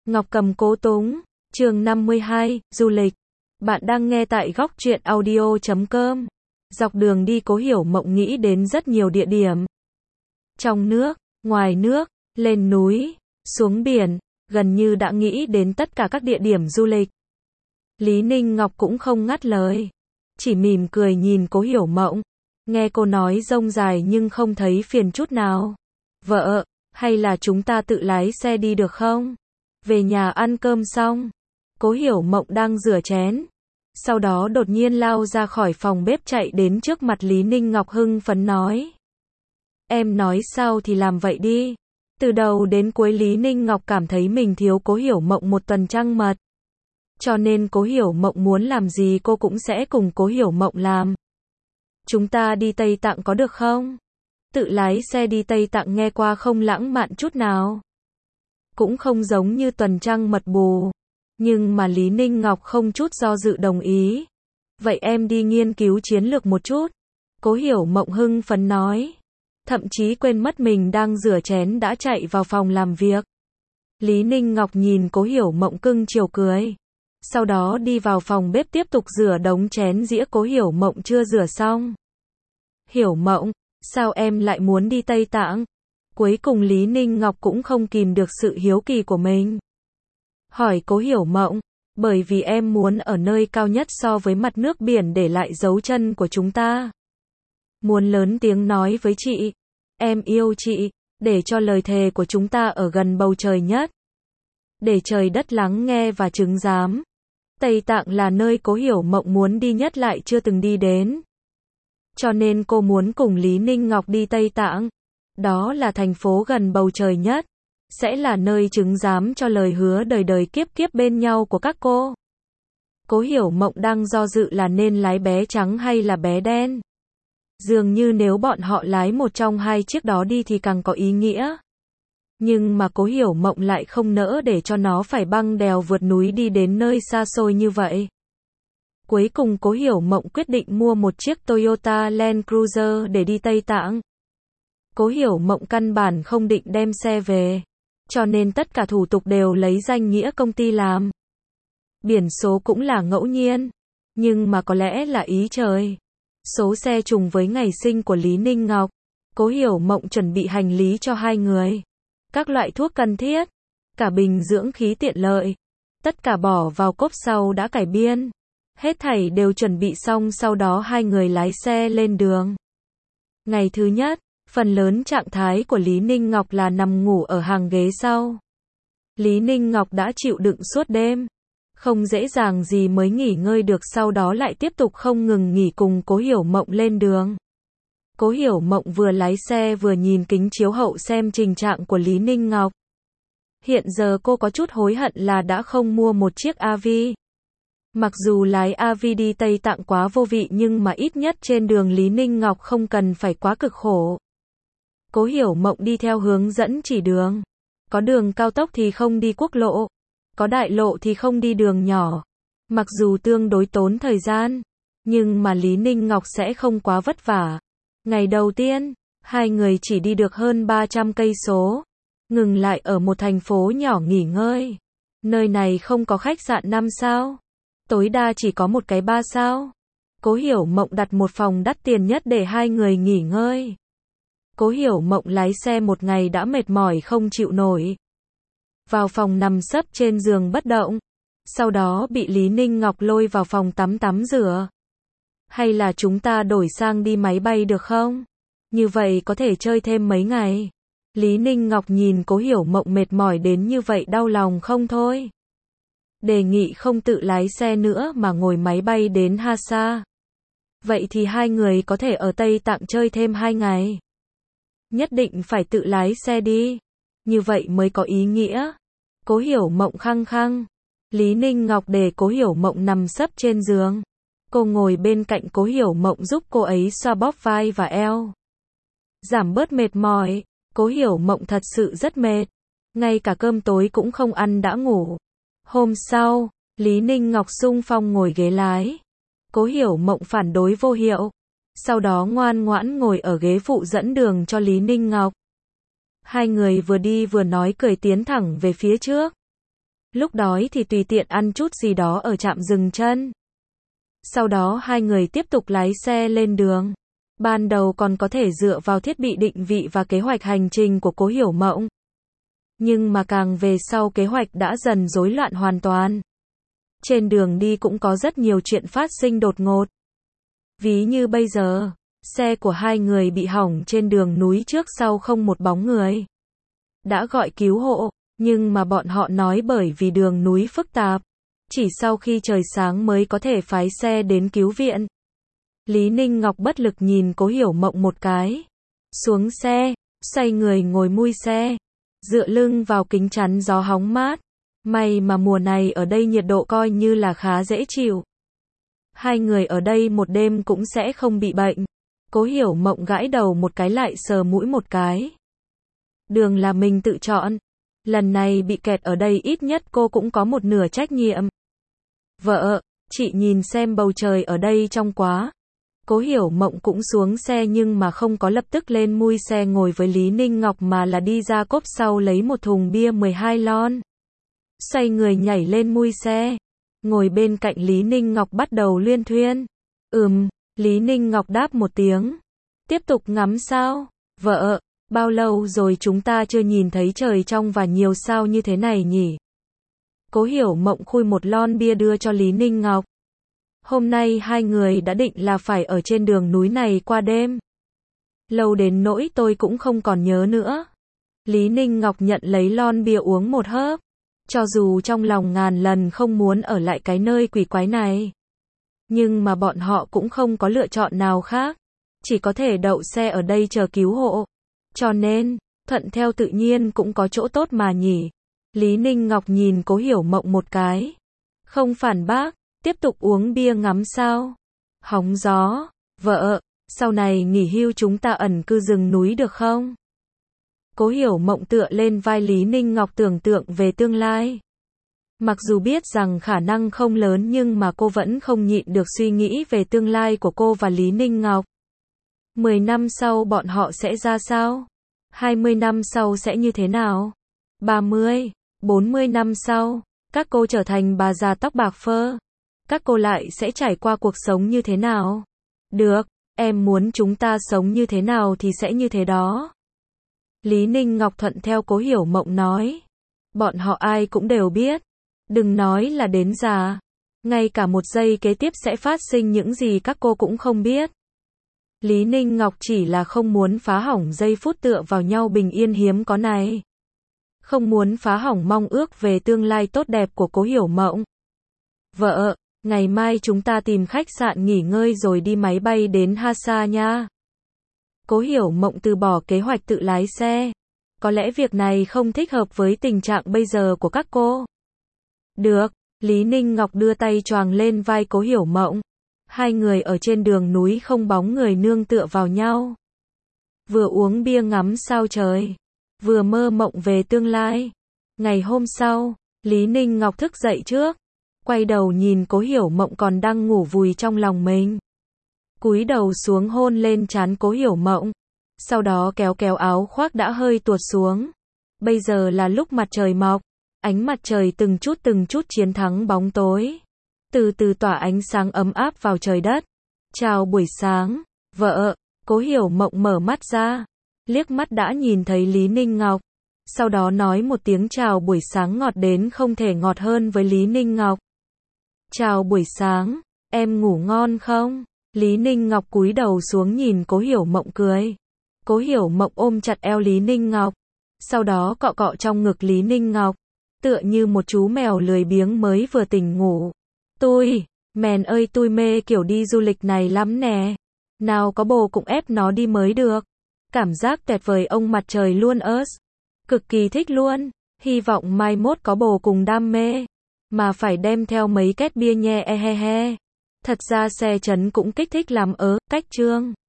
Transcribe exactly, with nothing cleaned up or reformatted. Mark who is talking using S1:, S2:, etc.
S1: Ngọc Cầm Cố Túng, chương năm mươi hai, du lịch. Bạn đang nghe tại góc truyện audio chấm com. Dọc đường đi Cố Hiểu Mộng nghĩ đến rất nhiều địa điểm. Trong nước, ngoài nước, lên núi, xuống biển, gần như đã nghĩ đến tất cả các địa điểm du lịch. Lý Ninh Ngọc cũng không ngắt lời, chỉ mỉm cười nhìn Cố Hiểu Mộng. Nghe cô nói rông dài nhưng không thấy phiền chút nào. Vợ, hay là chúng ta tự lái xe đi được không? Về nhà ăn cơm xong, Cố Hiểu Mộng đang rửa chén. Sau đó đột nhiên lao ra khỏi phòng bếp chạy đến trước mặt Lý Ninh Ngọc hưng phấn nói. Em nói sao thì làm vậy đi. Từ đầu đến cuối Lý Ninh Ngọc cảm thấy mình thiếu Cố Hiểu Mộng một tuần trăng mật. Cho nên Cố Hiểu Mộng muốn làm gì cô cũng sẽ cùng Cố Hiểu Mộng làm. Chúng ta đi Tây Tạng có được không? Tự lái xe đi Tây Tạng nghe qua không lãng mạn chút nào. Cũng không giống như tuần trăng mật bù. Nhưng mà Lý Ninh Ngọc không chút do dự đồng ý. Vậy em đi nghiên cứu chiến lược một chút. Cố Hiểu Mộng hưng phấn nói. Thậm chí quên mất mình đang rửa chén đã chạy vào phòng làm việc. Lý Ninh Ngọc nhìn Cố Hiểu Mộng cưng chiều cười. Sau đó đi vào phòng bếp tiếp tục rửa đống chén dĩa Cố Hiểu Mộng chưa rửa xong. Hiểu Mộng, sao em lại muốn đi Tây Tạng? Cuối cùng Lý Ninh Ngọc cũng không kìm được sự hiếu kỳ của mình. Hỏi Cố Hiểu Mộng, bởi vì em muốn ở nơi cao nhất so với mặt nước biển để lại dấu chân của chúng ta. Muốn lớn tiếng nói với chị, em yêu chị, để cho lời thề của chúng ta ở gần bầu trời nhất. Để trời đất lắng nghe và chứng giám. Tây Tạng là nơi Cố Hiểu Mộng muốn đi nhất lại chưa từng đi đến. Cho nên cô muốn cùng Lý Ninh Ngọc đi Tây Tạng. Đó là thành phố gần bầu trời nhất. Sẽ là nơi chứng giám cho lời hứa đời đời kiếp kiếp bên nhau của các cô. Cố Hiểu Mộng đang do dự là nên lái bé trắng hay là bé đen. Dường như nếu bọn họ lái một trong hai chiếc đó đi thì càng có ý nghĩa. Nhưng mà Cố Hiểu Mộng lại không nỡ để cho nó phải băng đèo vượt núi đi đến nơi xa xôi như vậy. Cuối cùng Cố Hiểu Mộng quyết định mua một chiếc Toyota Land Cruiser để đi Tây Tạng. Cố Hiểu Mộng căn bản không định đem xe về. Cho nên tất cả thủ tục đều lấy danh nghĩa công ty làm. Biển số cũng là ngẫu nhiên. Nhưng mà có lẽ là ý trời. Số xe trùng với ngày sinh của Lý Ninh Ngọc. Cố Hiểu Mộng chuẩn bị hành lý cho hai người. Các loại thuốc cần thiết. Cả bình dưỡng khí tiện lợi. Tất cả bỏ vào cốp sau đã cải biên. Hết thảy đều chuẩn bị xong sau đó hai người lái xe lên đường. Ngày thứ nhất. Phần lớn trạng thái của Lý Ninh Ngọc là nằm ngủ ở hàng ghế sau. Lý Ninh Ngọc đã chịu đựng suốt đêm. Không dễ dàng gì mới nghỉ ngơi được sau đó lại tiếp tục không ngừng nghỉ cùng Cố Hiểu Mộng lên đường. Cố Hiểu Mộng vừa lái xe vừa nhìn kính chiếu hậu xem trình trạng của Lý Ninh Ngọc. Hiện giờ cô có chút hối hận là đã không mua một chiếc a vê. Mặc dù lái a vê đi Tây Tạng quá vô vị nhưng mà ít nhất trên đường Lý Ninh Ngọc không cần phải quá cực khổ. Cố Hiểu Mộng đi theo hướng dẫn chỉ đường. Có đường cao tốc thì không đi quốc lộ. Có đại lộ thì không đi đường nhỏ. Mặc dù tương đối tốn thời gian. Nhưng mà Lý Ninh Ngọc sẽ không quá vất vả. Ngày đầu tiên, hai người chỉ đi được hơn ba trăm cây số. Ngừng lại ở một thành phố nhỏ nghỉ ngơi. Nơi này không có khách sạn năm sao. Tối đa chỉ có một cái ba sao. Cố Hiểu Mộng đặt một phòng đắt tiền nhất để hai người nghỉ ngơi. Cố Hiểu Mộng lái xe một ngày đã mệt mỏi không chịu nổi. Vào phòng nằm sấp trên giường bất động. Sau đó bị Lý Ninh Ngọc lôi vào phòng tắm tắm rửa. Hay là chúng ta đổi sang đi máy bay được không? Như vậy có thể chơi thêm mấy ngày. Lý Ninh Ngọc nhìn Cố Hiểu Mộng mệt mỏi đến như vậy đau lòng không thôi. Đề nghị không tự lái xe nữa mà ngồi máy bay đến Hasa. Vậy thì hai người có thể ở Tây Tạng chơi thêm hai ngày. Nhất định phải tự lái xe đi. Như vậy mới có ý nghĩa. Cố Hiểu Mộng khăng khăng. Lý Ninh Ngọc để Cố Hiểu Mộng nằm sấp trên giường. Cô ngồi bên cạnh Cố Hiểu Mộng giúp cô ấy xoa bóp vai và eo. Giảm bớt mệt mỏi. Cố Hiểu Mộng thật sự rất mệt. Ngay cả cơm tối cũng không ăn đã ngủ. Hôm sau, Lý Ninh Ngọc xung phong ngồi ghế lái. Cố Hiểu Mộng phản đối vô hiệu. Sau đó ngoan ngoãn ngồi ở ghế phụ dẫn đường cho Lý Ninh Ngọc. Hai người vừa đi vừa nói cười tiến thẳng về phía trước. Lúc đói thì tùy tiện ăn chút gì đó ở trạm dừng chân. Sau đó hai người tiếp tục lái xe lên đường. Ban đầu còn có thể dựa vào thiết bị định vị và kế hoạch hành trình của Cố Hiểu Mộng. Nhưng mà càng về sau kế hoạch đã dần rối loạn hoàn toàn. Trên đường đi cũng có rất nhiều chuyện phát sinh đột ngột. Ví như bây giờ, xe của hai người bị hỏng trên đường núi trước sau không một bóng người. Đã gọi cứu hộ, nhưng mà bọn họ nói bởi vì đường núi phức tạp, chỉ sau khi trời sáng mới có thể phái xe đến cứu viện. Lý Ninh Ngọc bất lực nhìn Cố Hiểu Mộng một cái. Xuống xe, xoay người ngồi mui xe, dựa lưng vào kính chắn gió hóng mát. May mà mùa này ở đây nhiệt độ coi như là khá dễ chịu. Hai người ở đây một đêm cũng sẽ không bị bệnh. Cố Hiểu Mộng gãi đầu một cái lại sờ mũi một cái. Đường là mình tự chọn. Lần này bị kẹt ở đây ít nhất cô cũng có một nửa trách nhiệm. Vợ, chị nhìn xem bầu trời ở đây trong quá. Cố Hiểu Mộng cũng xuống xe nhưng mà không có lập tức lên mui xe ngồi với Lý Ninh Ngọc mà là đi ra cốp sau lấy một thùng bia mười hai lon. Xoay người nhảy lên mui xe. Ngồi bên cạnh Lý Ninh Ngọc bắt đầu luyên thuyên. Ừm, Lý Ninh Ngọc đáp một tiếng. Tiếp tục ngắm sao? Vợ, bao lâu rồi chúng ta chưa nhìn thấy trời trong và nhiều sao như thế này nhỉ? Cố Hiểu Mộng khui một lon bia đưa cho Lý Ninh Ngọc. Hôm nay hai người đã định là phải ở trên đường núi này qua đêm. Lâu đến nỗi tôi cũng không còn nhớ nữa. Lý Ninh Ngọc nhận lấy lon bia uống một hớp. Cho dù trong lòng ngàn lần không muốn ở lại cái nơi quỷ quái này. Nhưng mà bọn họ cũng không có lựa chọn nào khác. Chỉ có thể đậu xe ở đây chờ cứu hộ. Cho nên, thuận theo tự nhiên cũng có chỗ tốt mà nhỉ. Lý Ninh Ngọc nhìn Cố Hiểu Mộng một cái. Không phản bác, tiếp tục uống bia ngắm sao. Hóng gió, vợ, sau này nghỉ hưu chúng ta ẩn cư rừng núi được không? Cố Hiểu Mộng tựa lên vai Lý Ninh Ngọc tưởng tượng về tương lai. Mặc dù biết rằng khả năng không lớn nhưng mà cô vẫn không nhịn được suy nghĩ về tương lai của cô và Lý Ninh Ngọc. Mười năm sau bọn họ sẽ ra sao? Hai mươi năm sau sẽ như thế nào? Ba mươi, bốn mươi năm sau, các cô trở thành bà già tóc bạc phơ. Các cô lại sẽ trải qua cuộc sống như thế nào? Được, em muốn chúng ta sống như thế nào thì sẽ như thế đó. Lý Ninh Ngọc thuận theo Cố Hiểu Mộng nói. Bọn họ ai cũng đều biết. Đừng nói là đến già. Ngay cả một giây kế tiếp sẽ phát sinh những gì các cô cũng không biết. Lý Ninh Ngọc chỉ là không muốn phá hỏng giây phút tựa vào nhau bình yên hiếm có này. Không muốn phá hỏng mong ước về tương lai tốt đẹp của Cố Hiểu Mộng. Vợ, ngày mai chúng ta tìm khách sạn nghỉ ngơi rồi đi máy bay đến Hasa nha. Cố Hiểu Mộng từ bỏ kế hoạch tự lái xe. Có lẽ việc này không thích hợp với tình trạng bây giờ của các cô. Được, Lý Ninh Ngọc đưa tay choàng lên vai Cố Hiểu Mộng. Hai người ở trên đường núi không bóng người nương tựa vào nhau. Vừa uống bia ngắm sao trời, vừa mơ mộng về tương lai. Ngày hôm sau, Lý Ninh Ngọc thức dậy trước, quay đầu nhìn Cố Hiểu Mộng còn đang ngủ vùi trong lòng mình. Cúi đầu xuống hôn lên trán Cố Hiểu Mộng, sau đó kéo kéo áo khoác đã hơi tuột xuống. Bây giờ là lúc mặt trời mọc, ánh mặt trời từng chút từng chút chiến thắng bóng tối. Từ từ tỏa ánh sáng ấm áp vào trời đất. Chào buổi sáng, vợ. Cố Hiểu Mộng mở mắt ra, liếc mắt đã nhìn thấy Lý Ninh Ngọc. Sau đó nói một tiếng chào buổi sáng ngọt đến không thể ngọt hơn với Lý Ninh Ngọc. Chào buổi sáng, em ngủ ngon không? Lý Ninh Ngọc cúi đầu xuống nhìn Cố Hiểu Mộng cười. Cố Hiểu Mộng ôm chặt eo Lý Ninh Ngọc, sau đó cọ cọ trong ngực Lý Ninh Ngọc, tựa như một chú mèo lười biếng mới vừa tỉnh ngủ. Tôi, mèn ơi tôi mê kiểu đi du lịch này lắm nè. Nào có bồ cũng ép nó đi mới được. Cảm giác tuyệt vời ông mặt trời luôn ớt. Cực kỳ thích luôn. Hy vọng mai mốt có bồ cùng đam mê. Mà phải đem theo mấy két bia nhe e he he. Thật ra xe trấn cũng kích thích làm ớ, cách trương.